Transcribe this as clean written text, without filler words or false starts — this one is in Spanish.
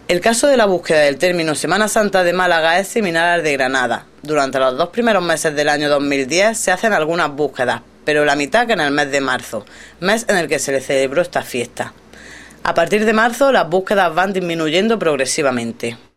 El caso de la búsqueda del término Semana Santa de Málaga es similar al de Granada. Durante los 2 primeros meses del año 2010 se hacen algunas búsquedas, pero la mitad que en el mes de marzo, mes en el que se le celebró esta fiesta. A partir de marzo las búsquedas van disminuyendo progresivamente.